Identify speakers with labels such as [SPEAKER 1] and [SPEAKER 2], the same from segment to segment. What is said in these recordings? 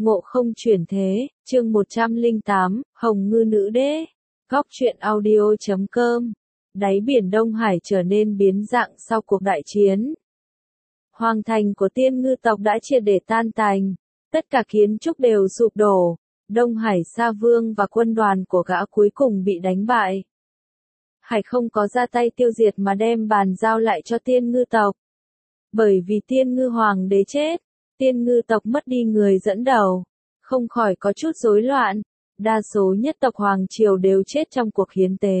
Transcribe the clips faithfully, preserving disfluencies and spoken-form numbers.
[SPEAKER 1] Ngộ không chuyển thế, chương một trăm lẻ tám, Hồng Ngư Nữ Đế. Góc truyện audio chấm com. Đáy biển Đông Hải trở nên biến dạng sau cuộc đại chiến. Hoàng thành của Tiên Ngư tộc đã triệt để tan tành, tất cả kiến trúc đều sụp đổ, Đông Hải Sa Vương và quân đoàn của gã cuối cùng bị đánh bại. Hải không có ra tay tiêu diệt mà đem bàn giao lại cho Tiên Ngư tộc. Bởi vì Tiên Ngư Hoàng đế chết, Tiên Ngư tộc mất đi người dẫn đầu, không khỏi có chút rối loạn, đa số nhất tộc Hoàng Triều đều chết trong cuộc hiến tế.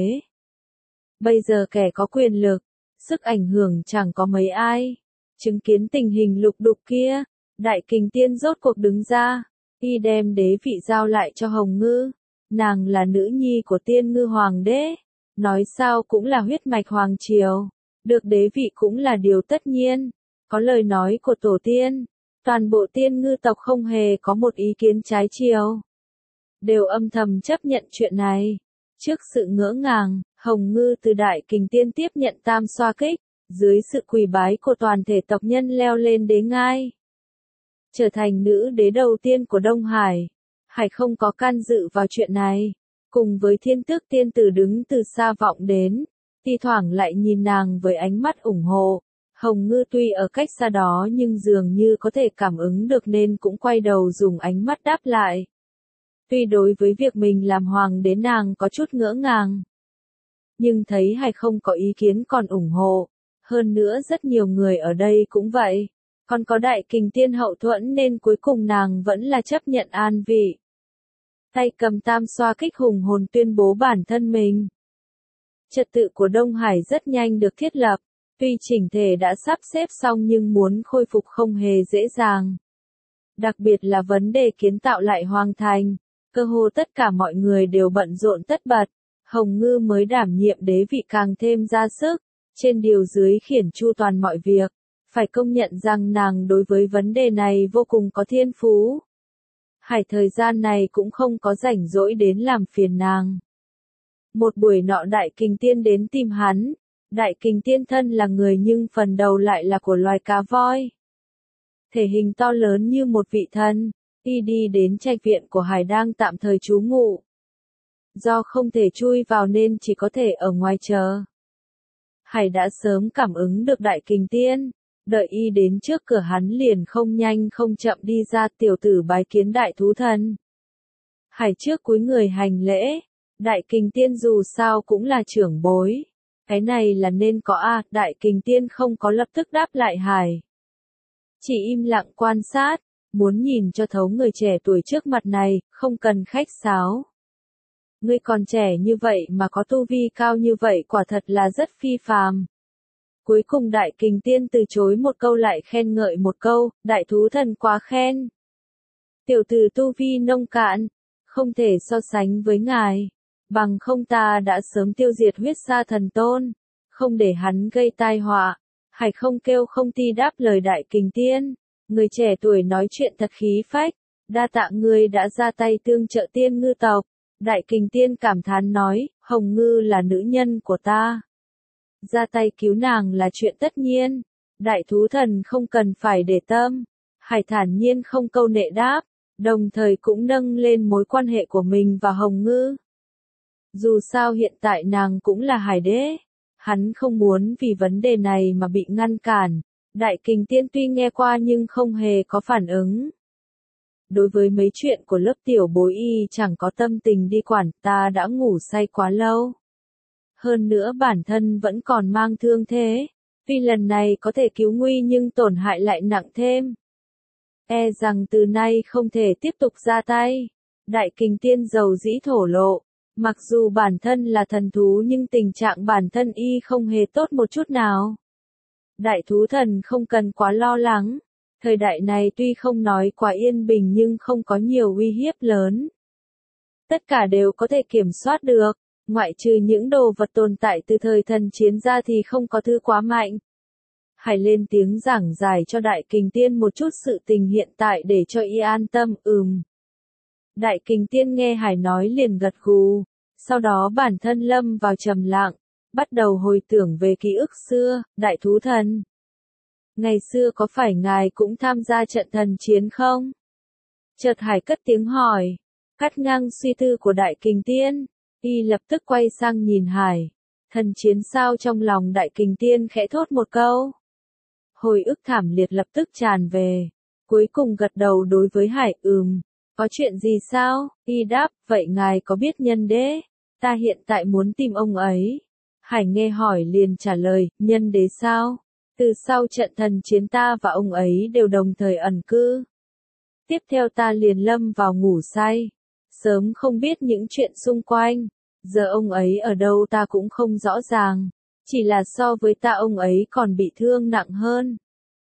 [SPEAKER 1] Bây giờ kẻ có quyền lực, sức ảnh hưởng chẳng có mấy ai. Chứng kiến tình hình lục đục kia, Đại Kình Tiên rốt cuộc đứng ra, y đem đế vị giao lại cho Hồng Ngư. Nàng là nữ nhi của Tiên Ngư Hoàng đế, nói sao cũng là huyết mạch Hoàng Triều, được đế vị cũng là điều tất nhiên. Có lời nói của tổ tiên, toàn bộ Tiên Ngư tộc không hề có một ý kiến trái chiều, đều âm thầm chấp nhận chuyện này. Trước sự ngỡ ngàng, Hồng Ngư từ Đại Kình Tiên tiếp nhận tam xoa kích, dưới sự quỳ bái của toàn thể tộc nhân leo lên đế ngai, trở thành nữ đế đầu tiên của Đông Hải. Hải không có can dự vào chuyện này, cùng với Thiên Tước Tiên Tử đứng từ xa vọng đến, thi thoảng lại nhìn nàng với ánh mắt ủng hộ. Hồng Ngư tuy ở cách xa đó nhưng dường như có thể cảm ứng được nên cũng quay đầu dùng ánh mắt đáp lại. Tuy đối với việc mình làm hoàng đế nàng có chút ngỡ ngàng, nhưng thấy Hải không có ý kiến còn ủng hộ. Hơn nữa rất nhiều người ở đây cũng vậy, còn có Đại Kình Tiên hậu thuẫn nên cuối cùng nàng vẫn là chấp nhận an vị. Tay cầm tam xoa kích hùng hồn tuyên bố bản thân mình. Trật tự của Đông Hải rất nhanh được thiết lập, tuy chỉnh thể đã sắp xếp xong nhưng muốn khôi phục không hề dễ dàng. Đặc biệt là vấn đề kiến tạo lại hoàng thành, cơ hồ tất cả mọi người đều bận rộn tất bật. Hồng Ngư mới đảm nhiệm đế vị càng thêm ra sức, trên điều dưới khiển chu toàn mọi việc. Phải công nhận rằng nàng đối với vấn đề này vô cùng có thiên phú. Hải thời gian này cũng không có rảnh rỗi đến làm phiền nàng. Một buổi nọ Đại Kình Tiên đến tìm hắn. Đại Kình Tiên thân là người nhưng phần đầu lại là của loài cá voi. Thể hình to lớn như một vị thần, y đi đến trạch viện của Hải đang tạm thời trú ngụ. Do không thể chui vào nên chỉ có thể ở ngoài chờ. Hải đã sớm cảm ứng được Đại Kình Tiên, đợi y đến trước cửa hắn liền không nhanh không chậm đi ra. Tiểu tử bái kiến Đại Thú Thần. Hải trước cúi người hành lễ, Đại Kình Tiên dù sao cũng là trưởng bối. Cái này là nên có a. À, Đại Kình Tiên không có lập tức đáp lại Hải, chỉ im lặng quan sát, muốn nhìn cho thấu người trẻ tuổi trước mặt này, không cần khách sáo. Ngươi còn trẻ như vậy mà có tu vi cao như vậy quả thật là rất phi phàm. Cuối cùng Đại Kình Tiên từ chối một câu lại khen ngợi một câu, Đại Thú Thần quá khen. Tiểu tử tu vi nông cạn, không thể so sánh với ngài, bằng không ta đã sớm tiêu diệt huyết sa thần tôn, không để hắn gây tai họa. Hải không kêu không ti đáp lời Đại Kình Tiên, người trẻ tuổi nói chuyện thật khí phách, đa tạ ngươi đã ra tay tương trợ Tiên Ngư tộc. Đại Kình Tiên cảm thán nói, Hồng Ngư là nữ nhân của ta, ra tay cứu nàng là chuyện tất nhiên, Đại Thú Thần không cần phải để tâm. Hải thản nhiên không câu nệ đáp, đồng thời cũng nâng lên mối quan hệ của mình và Hồng Ngư. Dù sao hiện tại nàng cũng là Hải đế, hắn không muốn vì vấn đề này mà bị ngăn cản. Đại Kình Tiên tuy nghe qua nhưng không hề có phản ứng. Đối với mấy chuyện của lớp tiểu bối y chẳng có tâm tình đi quản, ta đã ngủ say quá lâu. Hơn nữa bản thân vẫn còn mang thương thế, tuy lần này có thể cứu nguy nhưng tổn hại lại nặng thêm. E rằng từ nay không thể tiếp tục ra tay. Đại Kình Tiên dầu dĩ thổ lộ, mặc dù bản thân là thần thú nhưng tình trạng bản thân y không hề tốt một chút nào. Đại Thú Thần không cần quá lo lắng. Thời đại này tuy không nói quá yên bình nhưng không có nhiều uy hiếp lớn. Tất cả đều có thể kiểm soát được, ngoại trừ những đồ vật tồn tại từ thời thần chiến ra thì không có thứ quá mạnh. Hải lên tiếng giảng giải cho Đại Kình Tiên một chút sự tình hiện tại để cho y an tâm. Ừm. Đại Kình Tiên nghe Hải nói liền gật gù, sau đó bản thân lâm vào trầm lặng, bắt đầu hồi tưởng về ký ức xưa. Đại Thú Thần, ngày xưa có phải ngài cũng tham gia trận thần chiến không? Chợt Hải cất tiếng hỏi, cắt ngang suy tư của Đại Kình Tiên. Y lập tức quay sang nhìn Hải. Thần chiến sao? Trong lòng Đại Kình Tiên khẽ thốt một câu. Hồi ức thảm liệt lập tức tràn về. Cuối cùng gật đầu đối với Hải, ừm, có chuyện gì sao? Y đáp, vậy ngài có biết nhân đế? Ta hiện tại muốn tìm ông ấy. Hải nghe hỏi liền trả lời, nhân đế sao? Từ sau trận thần chiến ta và ông ấy đều đồng thời ẩn cư. Tiếp theo ta liền lâm vào ngủ say. Sớm không biết những chuyện xung quanh. Giờ ông ấy ở đâu ta cũng không rõ ràng. Chỉ là so với ta ông ấy còn bị thương nặng hơn.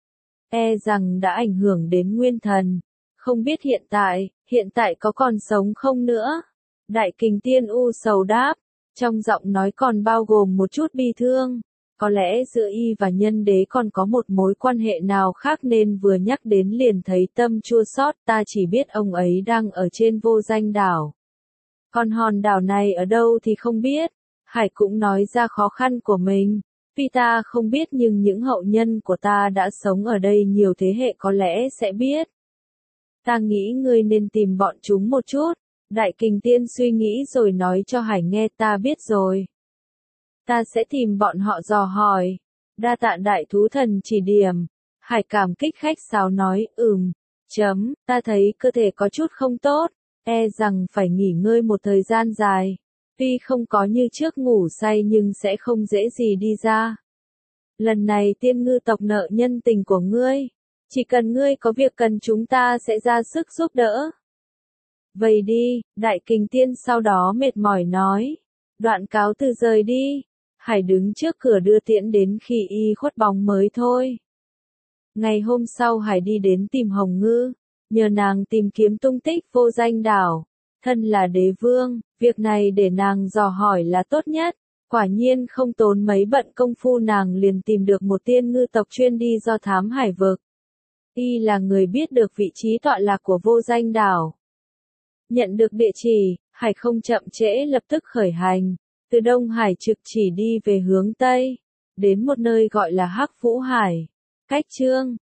[SPEAKER 1] E rằng đã ảnh hưởng đến nguyên thần. Không biết hiện tại, hiện tại có còn sống không nữa? Đại Kình Tiên u sầu đáp. Trong giọng nói còn bao gồm một chút bi thương. Có lẽ giữa y và nhân đế còn có một mối quan hệ nào khác nên vừa nhắc đến liền thấy tâm chua xót. Ta chỉ biết ông ấy đang ở trên vô danh đảo. Còn hòn đảo này ở đâu thì không biết. Hải cũng nói ra khó khăn của mình. Tuy ta không biết nhưng những hậu nhân của ta đã sống ở đây nhiều thế hệ có lẽ sẽ biết. Ta nghĩ ngươi nên tìm bọn chúng một chút. Đại Kình Tiên suy nghĩ rồi nói cho Hải nghe, ta biết rồi. Ta sẽ tìm bọn họ dò hỏi. Đa tạ đại thú thần chỉ điểm. Hải cảm kích khách sáo nói, ừm, chấm, ta thấy cơ thể có chút không tốt. E rằng phải nghỉ ngơi một thời gian dài. Tuy không có như trước ngủ say nhưng sẽ không dễ gì đi ra. Lần này Tiên Ngư tộc nợ nhân tình của ngươi. Chỉ cần ngươi có việc cần chúng ta sẽ ra sức giúp đỡ. Vậy đi, Đại Kình Tiên sau đó mệt mỏi nói. Đoạn cáo từ rời đi. Hải đứng trước cửa đưa tiễn đến khi y khuất bóng mới thôi. Ngày hôm sau Hải đi đến tìm Hồng Ngư. Nhờ nàng tìm kiếm tung tích vô danh đảo. Thân là đế vương, việc này để nàng dò hỏi là tốt nhất. Quả nhiên không tốn mấy bận công phu nàng liền tìm được một tiên ngư tộc chuyên đi do thám hải vực. Y là người biết được vị trí tọa lạc của vô danh đảo. Nhận được địa chỉ, Hải không chậm trễ lập tức khởi hành. Từ Đông Hải trực chỉ đi về hướng Tây. Đến một nơi gọi là Hắc Vũ Hải. Cách Chương